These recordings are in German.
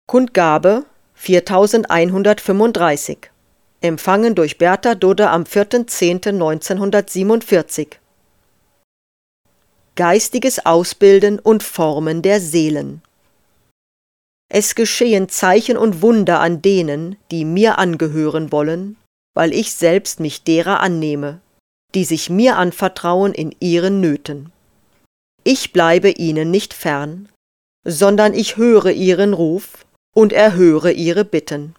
Kundgabe 4135. Empfangen durch Bertha Dudde am 4.10.1947. Geistiges Ausbilden und Formen der Seelen. Es geschehen Zeichen und Wunder an denen, die mir angehören wollen, weil ich selbst mich derer annehme, die sich mir anvertrauen in ihren Nöten. Ich bleibe ihnen nicht fern, sondern ich höre ihren Ruf und erhöre ihre Bitten.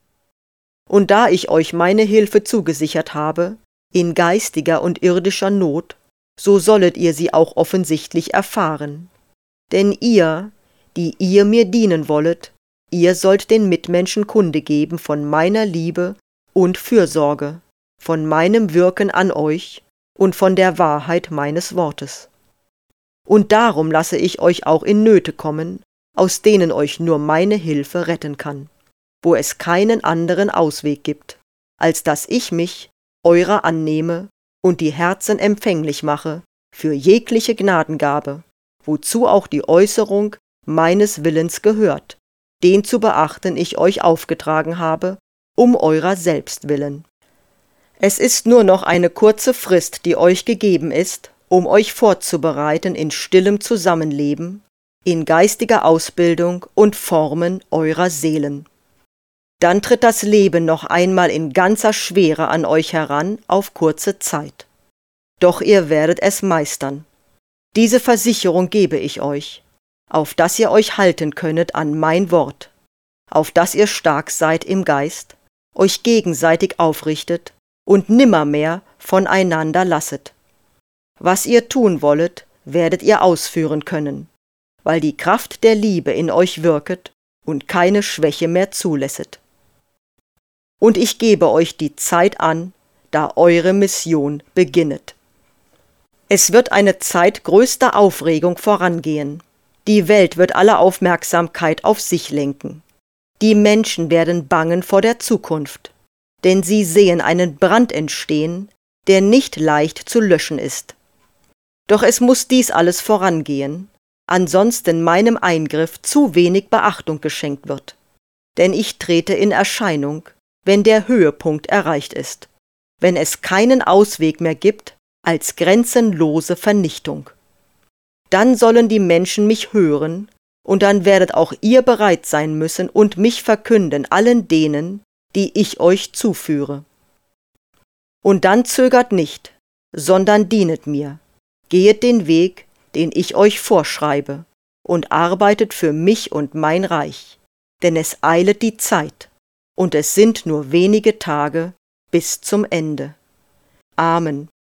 Und da ich euch meine Hilfe zugesichert habe, in geistiger und irdischer Not, so sollet ihr sie auch offensichtlich erfahren. Denn ihr, die ihr mir dienen wollet, ihr sollt den Mitmenschen Kunde geben von meiner Liebe und Fürsorge, von meinem Wirken an euch und von der Wahrheit meines Wortes. Und darum lasse ich euch auch in Nöte kommen, aus denen euch nur meine Hilfe retten kann, wo es keinen anderen Ausweg gibt, als dass ich mich eurer annehme und die Herzen empfänglich mache für jegliche Gnadengabe, wozu auch die Äußerung meines Willens gehört, den zu beachten ich euch aufgetragen habe, um eurer selbst willen. Es ist nur noch eine kurze Frist, die euch gegeben ist, um euch vorzubereiten in stillem Zusammenleben, in geistiger Ausbildung und Formen eurer Seelen. Dann tritt das Leben noch einmal in ganzer Schwere an euch heran auf kurze Zeit. Doch ihr werdet es meistern. Diese Versicherung gebe ich euch, auf dass ihr euch halten könnet an mein Wort, auf dass ihr stark seid im Geist, euch gegenseitig aufrichtet und nimmermehr voneinander lasset. Was ihr tun wollet, werdet ihr ausführen können, weil die Kraft der Liebe in euch wirket und keine Schwäche mehr zulässet. Und ich gebe euch die Zeit an, da eure Mission beginnet. Es wird eine Zeit größter Aufregung vorangehen. Die Welt wird alle Aufmerksamkeit auf sich lenken. Die Menschen werden bangen vor der Zukunft, denn sie sehen einen Brand entstehen, der nicht leicht zu löschen ist. Doch es muss dies alles vorangehen, ansonsten meinem Eingriff zu wenig Beachtung geschenkt wird. Denn ich trete in Erscheinung, wenn der Höhepunkt erreicht ist, wenn es keinen Ausweg mehr gibt als grenzenlose Vernichtung. Dann sollen die Menschen mich hören, und dann werdet auch ihr bereit sein müssen und mich verkünden allen denen, die ich euch zuführe. Und dann zögert nicht, sondern dienet mir, gehet den Weg, den ich euch vorschreibe, und arbeitet für mich und mein Reich, denn es eilet die Zeit, und es sind nur wenige Tage bis zum Ende. Amen.